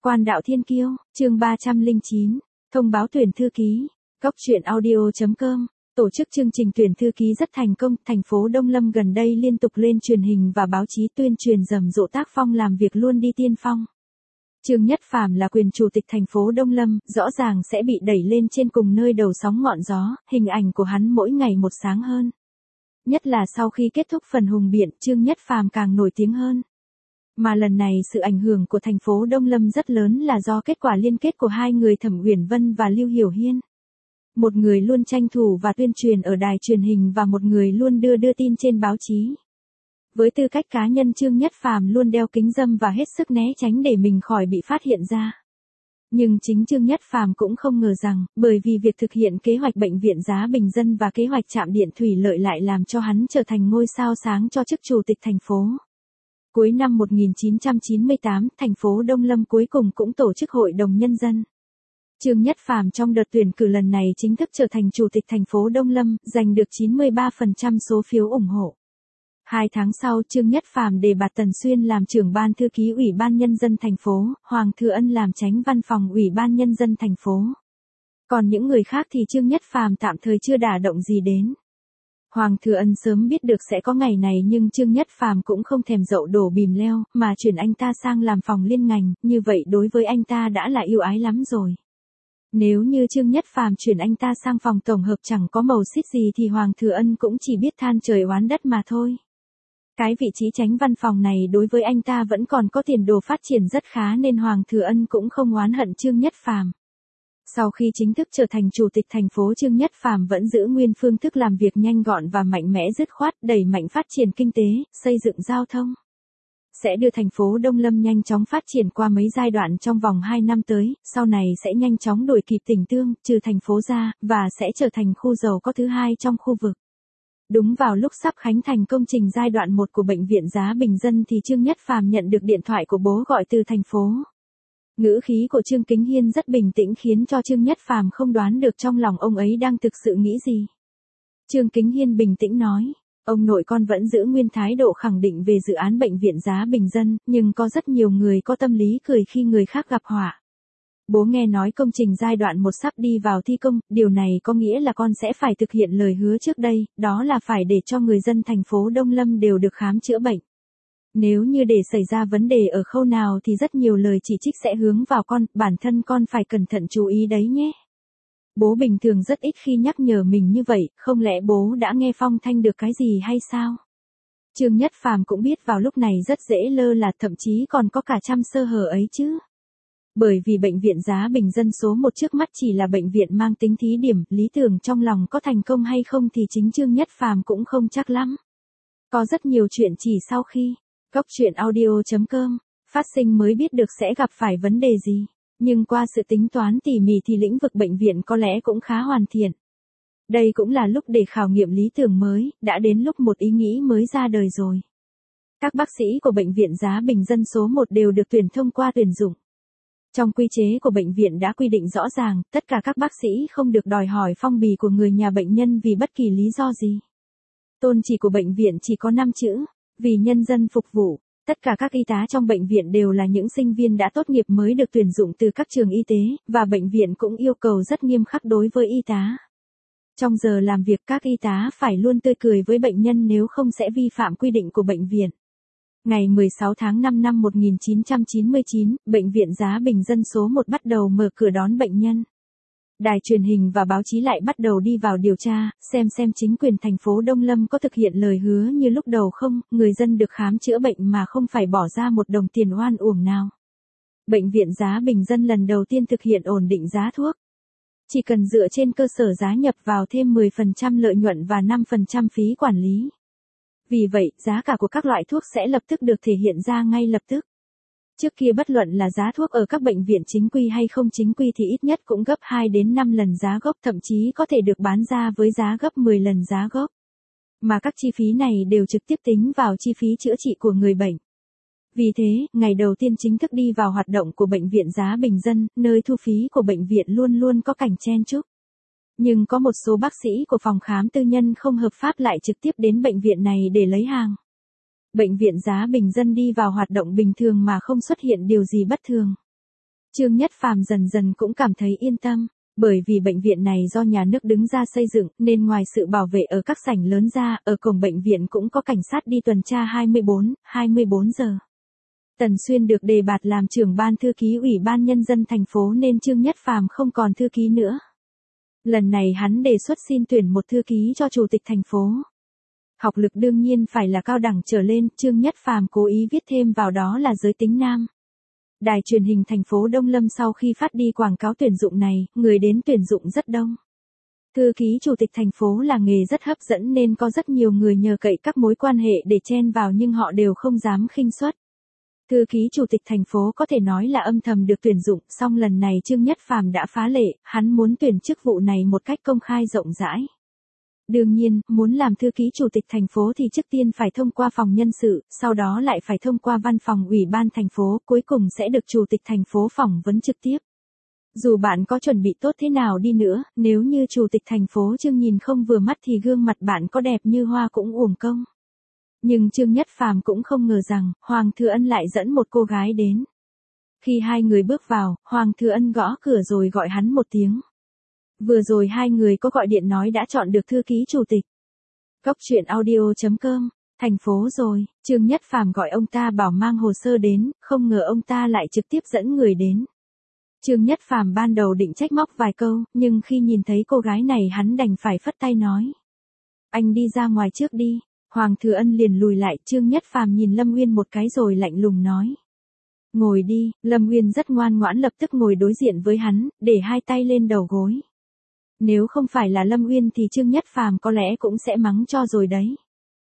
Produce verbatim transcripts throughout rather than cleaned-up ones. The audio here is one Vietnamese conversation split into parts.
Quan đạo thiên kiêu, chương ba trăm lẻ chín, thông báo tuyển thư ký. Góc truyện audio chấm com, tổ chức chương trình tuyển thư ký rất thành công. Thành phố Đông Lâm gần đây liên tục lên truyền hình và báo chí tuyên truyền rầm rộ tác phong làm việc luôn đi tiên phong. Trương Nhất Phàm là quyền chủ tịch thành phố Đông Lâm, rõ ràng sẽ bị đẩy lên trên cùng nơi đầu sóng ngọn gió, hình ảnh của hắn mỗi ngày một sáng hơn. Nhất là sau khi kết thúc phần hùng biện, Trương Nhất Phàm càng nổi tiếng hơn. Mà lần này sự ảnh hưởng của thành phố Đông Lâm rất lớn là do kết quả liên kết của hai người Thẩm Uyển Vân và Lưu Hiểu Hiên. Một người luôn tranh thủ và tuyên truyền ở đài truyền hình và một người luôn đưa đưa tin trên báo chí. Với tư cách cá nhân, Trương Nhất Phàm luôn đeo kính râm và hết sức né tránh để mình khỏi bị phát hiện ra. Nhưng chính Trương Nhất Phàm cũng không ngờ rằng, bởi vì việc thực hiện kế hoạch bệnh viện Giá Bình Dân và kế hoạch trạm điện thủy lợi lại làm cho hắn trở thành ngôi sao sáng cho chức chủ tịch thành phố. Cuối năm một nghìn chín trăm chín mươi tám, thành phố Đông Lâm cuối cùng cũng tổ chức Hội đồng Nhân dân. Trương Nhất Phàm trong đợt tuyển cử lần này chính thức trở thành chủ tịch thành phố Đông Lâm, giành được chín mươi ba phần trăm số phiếu ủng hộ. Hai tháng sau, Trương Nhất Phàm đề bạt Tần Xuyên làm trưởng ban thư ký Ủy ban Nhân dân thành phố, Hoàng Thừa Ân làm chánh văn phòng Ủy ban Nhân dân thành phố. Còn những người khác thì Trương Nhất Phàm tạm thời chưa đả động gì đến. Hoàng Thừa Ân sớm biết được sẽ có ngày này nhưng Trương Nhất Phàm cũng không thèm dậu đổ bìm leo, mà chuyển anh ta sang làm phòng liên ngành, như vậy đối với anh ta đã là ưu ái lắm rồi. Nếu như Trương Nhất Phàm chuyển anh ta sang phòng tổng hợp chẳng có màu xít gì thì Hoàng Thừa Ân cũng chỉ biết than trời oán đất mà thôi. Cái vị trí chánh văn phòng này đối với anh ta vẫn còn có tiền đồ phát triển rất khá nên Hoàng Thừa Ân cũng không oán hận Trương Nhất Phàm. Sau khi chính thức trở thành chủ tịch thành phố, Trương Nhất Phàm vẫn giữ nguyên phương thức làm việc nhanh gọn và mạnh mẽ dứt khoát, đẩy mạnh phát triển kinh tế, xây dựng giao thông. Sẽ đưa thành phố Đông Lâm nhanh chóng phát triển qua mấy giai đoạn trong vòng hai năm tới, sau này sẽ nhanh chóng đuổi kịp Tỉnh Tương, trừ thành phố ra, và sẽ trở thành khu giàu có thứ hai trong khu vực. Đúng vào lúc sắp khánh thành công trình giai đoạn một của bệnh viện Giá Bình Dân thì Trương Nhất Phàm nhận được điện thoại của bố gọi từ thành phố. Ngữ khí của Trương Kính Hiên rất bình tĩnh khiến cho Trương Nhất Phàm không đoán được trong lòng ông ấy đang thực sự nghĩ gì. Trương Kính Hiên bình tĩnh nói, ông nội con vẫn giữ nguyên thái độ khẳng định về dự án bệnh viện Giá Bình Dân, nhưng có rất nhiều người có tâm lý cười khi người khác gặp họa. Bố nghe nói công trình giai đoạn một sắp đi vào thi công, điều này có nghĩa là con sẽ phải thực hiện lời hứa trước đây, đó là phải để cho người dân thành phố Đông Lâm đều được khám chữa bệnh. Nếu như để xảy ra vấn đề ở khâu nào thì rất nhiều lời chỉ trích sẽ hướng vào con, bản thân con phải cẩn thận chú ý đấy nhé. Bố bình thường rất ít khi nhắc nhở mình như vậy, không lẽ bố đã nghe phong thanh được cái gì hay sao? Trương Nhất Phàm cũng biết vào lúc này rất dễ lơ là, thậm chí còn có cả trăm sơ hở ấy chứ. Bởi vì bệnh viện Giá Bình Dân số một trước mắt chỉ là bệnh viện mang tính thí điểm, lý tưởng trong lòng có thành công hay không thì chính Trương Nhất Phàm cũng không chắc lắm. Có rất nhiều chuyện chỉ sau khi Góc truyện audio chấm com phát sinh mới biết được sẽ gặp phải vấn đề gì, nhưng qua sự tính toán tỉ mỉ thì lĩnh vực bệnh viện có lẽ cũng khá hoàn thiện. Đây cũng là lúc để khảo nghiệm lý tưởng mới, đã đến lúc một ý nghĩ mới ra đời rồi. Các bác sĩ của bệnh viện Giá Bình Dân số một đều được tuyển thông qua tuyển dụng. Trong quy chế của bệnh viện đã quy định rõ ràng, tất cả các bác sĩ không được đòi hỏi phong bì của người nhà bệnh nhân vì bất kỳ lý do gì. Tôn chỉ của bệnh viện chỉ có năm chữ, vì nhân dân phục vụ. Tất cả các y tá trong bệnh viện đều là những sinh viên đã tốt nghiệp mới được tuyển dụng từ các trường y tế, và bệnh viện cũng yêu cầu rất nghiêm khắc đối với y tá. Trong giờ làm việc các y tá phải luôn tươi cười với bệnh nhân, nếu không sẽ vi phạm quy định của bệnh viện. Ngày mười sáu tháng năm năm một nghìn chín trăm chín mươi chín, bệnh viện Giá Bình Dân số một bắt đầu mở cửa đón bệnh nhân. Đài truyền hình và báo chí lại bắt đầu đi vào điều tra, xem xem chính quyền thành phố Đông Lâm có thực hiện lời hứa như lúc đầu không, người dân được khám chữa bệnh mà không phải bỏ ra một đồng tiền oan uổng nào. Bệnh viện Giá Bình Dân lần đầu tiên thực hiện ổn định giá thuốc. Chỉ cần dựa trên cơ sở giá nhập vào thêm mười phần trăm lợi nhuận và năm phần trăm phí quản lý. Vì vậy, giá cả của các loại thuốc sẽ lập tức được thể hiện ra ngay lập tức. Trước kia bất luận là giá thuốc ở các bệnh viện chính quy hay không chính quy thì ít nhất cũng gấp hai đến năm lần giá gốc, thậm chí có thể được bán ra với giá gấp mười lần giá gốc. Mà các chi phí này đều trực tiếp tính vào chi phí chữa trị của người bệnh. Vì thế, ngày đầu tiên chính thức đi vào hoạt động của bệnh viện Giá Bình Dân, nơi thu phí của bệnh viện luôn luôn có cảnh chen chúc. Nhưng có một số bác sĩ của phòng khám tư nhân không hợp pháp lại trực tiếp đến bệnh viện này để lấy hàng. Bệnh viện Giá Bình Dân đi vào hoạt động bình thường mà không xuất hiện điều gì bất thường. Trương Nhất Phàm dần dần cũng cảm thấy yên tâm, bởi vì bệnh viện này do nhà nước đứng ra xây dựng, nên ngoài sự bảo vệ ở các sảnh lớn ra, ở cổng bệnh viện cũng có cảnh sát đi tuần tra hai mươi bốn trên hai mươi bốn giờ. Tần Xuyên được đề bạt làm trưởng ban thư ký Ủy ban Nhân dân thành phố nên Trương Nhất Phàm không còn thư ký nữa. Lần này hắn đề xuất xin tuyển một thư ký cho chủ tịch thành phố. Học lực đương nhiên phải là cao đẳng trở lên, Trương Nhất Phàm cố ý viết thêm vào đó là giới tính nam. Đài truyền hình thành phố Đông Lâm sau khi phát đi quảng cáo tuyển dụng này, người đến tuyển dụng rất đông. Thư ký chủ tịch thành phố là nghề rất hấp dẫn nên có rất nhiều người nhờ cậy các mối quan hệ để chen vào nhưng họ đều không dám khinh suất. Thư ký chủ tịch thành phố có thể nói là âm thầm được tuyển dụng, song lần này Trương Nhất Phàm đã phá lệ, hắn muốn tuyển chức vụ này một cách công khai rộng rãi. Đương nhiên, muốn làm thư ký chủ tịch thành phố thì trước tiên phải thông qua phòng nhân sự, sau đó lại phải thông qua văn phòng ủy ban thành phố, cuối cùng sẽ được chủ tịch thành phố phỏng vấn trực tiếp. Dù bạn có chuẩn bị tốt thế nào đi nữa, nếu như chủ tịch thành phố Trương nhìn không vừa mắt thì gương mặt bạn có đẹp như hoa cũng uổng công. Nhưng Trương Nhất Phàm cũng không ngờ rằng, Hoàng Thừa Ân lại dẫn một cô gái đến. Khi hai người bước vào, Hoàng Thừa Ân gõ cửa rồi gọi hắn một tiếng. Vừa rồi hai người có gọi điện nói đã chọn được thư ký chủ tịch. Cốc truyện audio chấm com, thành phố rồi, Trương Nhất Phàm gọi ông ta bảo mang hồ sơ đến, không ngờ ông ta lại trực tiếp dẫn người đến. Trương Nhất Phàm ban đầu định trách móc vài câu, nhưng khi nhìn thấy cô gái này hắn đành phải phất tay nói. Anh đi ra ngoài trước đi. Hoàng Thừa Ân liền lùi lại, Trương Nhất Phàm nhìn Lâm Uyên một cái rồi lạnh lùng nói. Ngồi đi, Lâm Uyên rất ngoan ngoãn lập tức ngồi đối diện với hắn, để hai tay lên đầu gối. Nếu không phải là Lâm Uyên thì Trương Nhất Phàm có lẽ cũng sẽ mắng cho rồi đấy.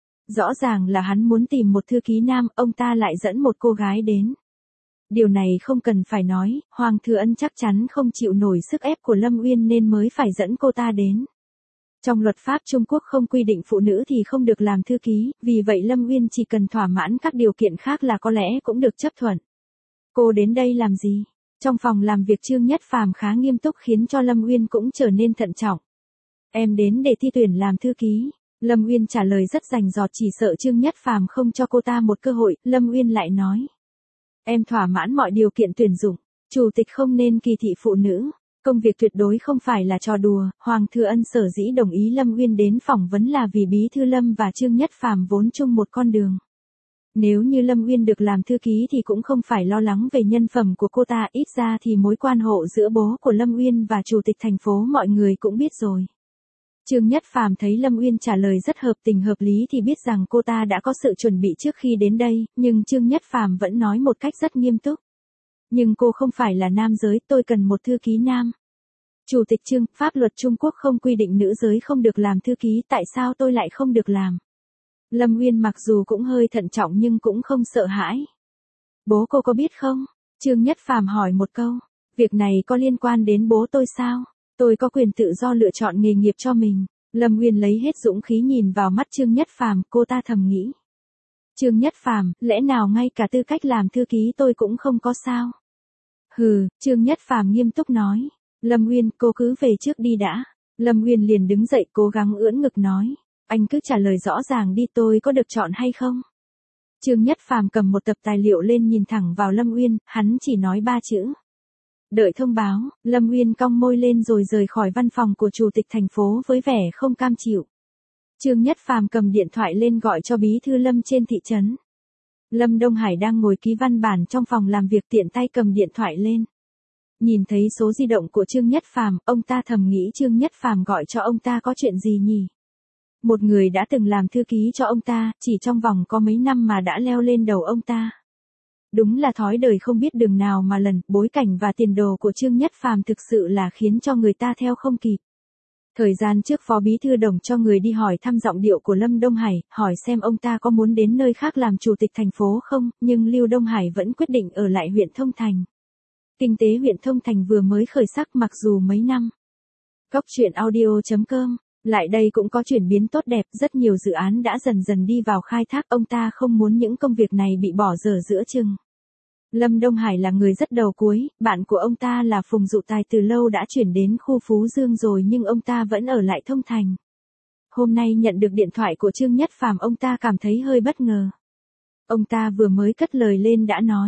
Rõ ràng là hắn muốn tìm một thư ký nam, ông ta lại dẫn một cô gái đến. Điều này không cần phải nói, Hoàng Thừa Ân chắc chắn không chịu nổi sức ép của Lâm Uyên nên mới phải dẫn cô ta đến. Trong luật pháp Trung Quốc không quy định phụ nữ thì không được làm thư ký, vì vậy Lâm Uyên chỉ cần thỏa mãn các điều kiện khác là có lẽ cũng được chấp thuận. Cô đến đây làm gì? Trong phòng làm việc Trương Nhất Phàm khá nghiêm túc khiến cho Lâm Uyên cũng trở nên thận trọng. Em đến để thi tuyển làm thư ký. Lâm Uyên trả lời rất rành rọt, chỉ sợ Trương Nhất Phàm không cho cô ta một cơ hội, Lâm Uyên lại nói. Em thỏa mãn mọi điều kiện tuyển dụng, chủ tịch không nên kỳ thị phụ nữ. Công việc tuyệt đối không phải là trò đùa, Hoàng Thừa Ân sở dĩ đồng ý Lâm Uyên đến phỏng vấn là vì Bí thư Lâm và Trương Nhất Phàm vốn chung một con đường. Nếu như Lâm Uyên được làm thư ký thì cũng không phải lo lắng về nhân phẩm của cô ta, ít ra thì mối quan hệ giữa bố của Lâm Uyên và chủ tịch thành phố mọi người cũng biết rồi. Trương Nhất Phàm thấy Lâm Uyên trả lời rất hợp tình hợp lý thì biết rằng cô ta đã có sự chuẩn bị trước khi đến đây, nhưng Trương Nhất Phàm vẫn nói một cách rất nghiêm túc. Nhưng cô không phải là nam giới, tôi cần một thư ký nam. Chủ tịch Trương, pháp luật Trung Quốc không quy định nữ giới không được làm thư ký, tại sao tôi lại không được làm? Lâm Uyên mặc dù cũng hơi thận trọng nhưng cũng không sợ hãi. Bố cô có biết không? Trương Nhất Phàm hỏi một câu. Việc này có liên quan đến bố tôi sao? Tôi có quyền tự do lựa chọn nghề nghiệp cho mình. Lâm Uyên lấy hết dũng khí nhìn vào mắt Trương Nhất Phàm, cô ta thầm nghĩ. Trương Nhất Phàm, lẽ nào ngay cả tư cách làm thư ký tôi cũng không có sao? Hừ, Trương Nhất Phàm nghiêm túc nói. Lâm Uyên, cô cứ về trước đi đã. Lâm Uyên liền đứng dậy cố gắng ưỡn ngực nói. Anh cứ trả lời rõ ràng đi, tôi có được chọn hay không? Trương Nhất Phàm cầm một tập tài liệu lên nhìn thẳng vào Lâm Uyên, hắn chỉ nói ba chữ. Đợi thông báo, Lâm Uyên cong môi lên rồi rời khỏi văn phòng của chủ tịch thành phố với vẻ không cam chịu. Trương Nhất Phàm cầm điện thoại lên gọi cho bí thư Lâm trên thị trấn. Lâm Đông Hải đang ngồi ký văn bản trong phòng làm việc, tiện tay cầm điện thoại lên. Nhìn thấy số di động của Trương Nhất Phàm, ông ta thầm nghĩ Trương Nhất Phàm gọi cho ông ta có chuyện gì nhỉ? Một người đã từng làm thư ký cho ông ta, chỉ trong vòng có mấy năm mà đã leo lên đầu ông ta. Đúng là thói đời không biết đường nào mà lần, bối cảnh và tiền đồ của Trương Nhất Phàm thực sự là khiến cho người ta theo không kịp. Thời gian trước Phó Bí thư Đồng cho người đi hỏi thăm giọng điệu của Lâm Đông Hải, hỏi xem ông ta có muốn đến nơi khác làm chủ tịch thành phố không, nhưng Lưu Đông Hải vẫn quyết định ở lại huyện Thông Thành. Kinh tế huyện Thông Thành vừa mới khởi sắc mặc dù mấy năm. Cốc truyện audio chấm com, lại đây cũng có chuyển biến tốt đẹp, rất nhiều dự án đã dần dần đi vào khai thác, ông ta không muốn những công việc này bị bỏ dở giữa chừng. Lâm Đông Hải là người rất đầu cuối, bạn của ông ta là Phùng Dụ Tài từ lâu đã chuyển đến khu Phú Dương rồi nhưng ông ta vẫn ở lại Thông Thành. Hôm nay nhận được điện thoại của Trương Nhất Phàm, ông ta cảm thấy hơi bất ngờ. Ông ta vừa mới cất lời lên đã nói,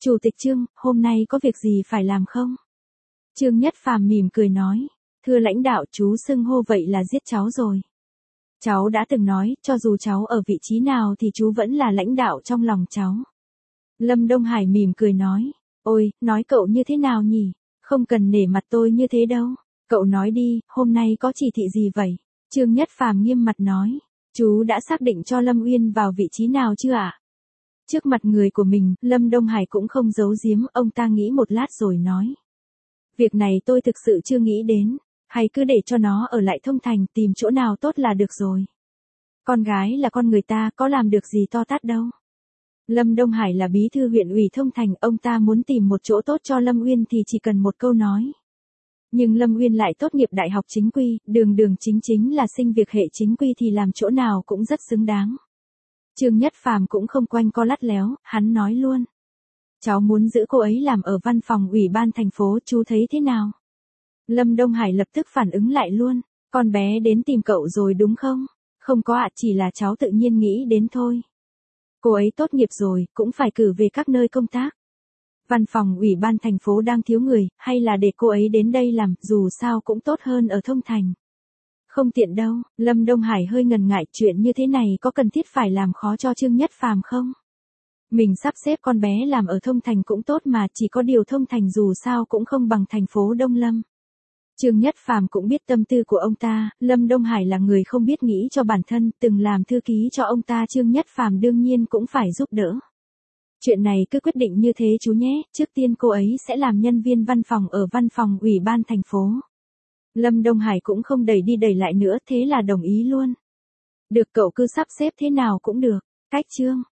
Chủ tịch Trương, hôm nay có việc gì phải làm không? Trương Nhất Phàm mỉm cười nói, thưa lãnh đạo, chú xưng hô vậy là giết cháu rồi. Cháu đã từng nói, cho dù cháu ở vị trí nào thì chú vẫn là lãnh đạo trong lòng cháu. Lâm Đông Hải mỉm cười nói, ôi, nói cậu như thế nào nhỉ? Không cần nể mặt tôi như thế đâu. Cậu nói đi, hôm nay có chỉ thị gì vậy? Trương Nhất Phàm nghiêm mặt nói, chú đã xác định cho Lâm Uyên vào vị trí nào chưa ạ? Trước mặt người của mình, Lâm Đông Hải cũng không giấu giếm, ông ta nghĩ một lát rồi nói. Việc này tôi thực sự chưa nghĩ đến, hay cứ để cho nó ở lại Thông Thành, tìm chỗ nào tốt là được rồi. Con gái là con người ta, có làm được gì to tát đâu. Lâm Đông Hải là bí thư huyện ủy Thông Thành, ông ta muốn tìm một chỗ tốt cho Lâm Uyên thì chỉ cần một câu nói. Nhưng Lâm Uyên lại tốt nghiệp đại học chính quy, đường đường chính chính là sinh việc hệ chính quy thì làm chỗ nào cũng rất xứng đáng. Trương Nhất Phàm cũng không quanh co lắt léo, hắn nói luôn. Cháu muốn giữ cô ấy làm ở văn phòng ủy ban thành phố, chú thấy thế nào? Lâm Đông Hải lập tức phản ứng lại luôn, con bé đến tìm cậu rồi đúng không? Không có ạ, chỉ là cháu tự nhiên nghĩ đến thôi. Cô ấy tốt nghiệp rồi, cũng phải cử về các nơi công tác. Văn phòng ủy ban thành phố đang thiếu người, hay là để cô ấy đến đây làm, dù sao cũng tốt hơn ở Thông Thành. Không tiện đâu, Lâm Đông Hải hơi ngần ngại, chuyện như thế này có cần thiết phải làm khó cho Trương Nhất Phàm không? Mình sắp xếp con bé làm ở Thông Thành cũng tốt mà, chỉ có điều Thông Thành dù sao cũng không bằng thành phố Đông Lâm. Trương Nhất Phàm cũng biết tâm tư của ông ta, Lâm Đông Hải là người không biết nghĩ cho bản thân, từng làm thư ký cho ông ta, Trương Nhất Phàm đương nhiên cũng phải giúp đỡ. Chuyện này cứ quyết định như thế chú nhé, trước tiên cô ấy sẽ làm nhân viên văn phòng ở văn phòng ủy ban thành phố. Lâm Đông Hải cũng không đẩy đi đẩy lại nữa, thế là đồng ý luôn. Được, cậu cứ sắp xếp thế nào cũng được. Cách Trương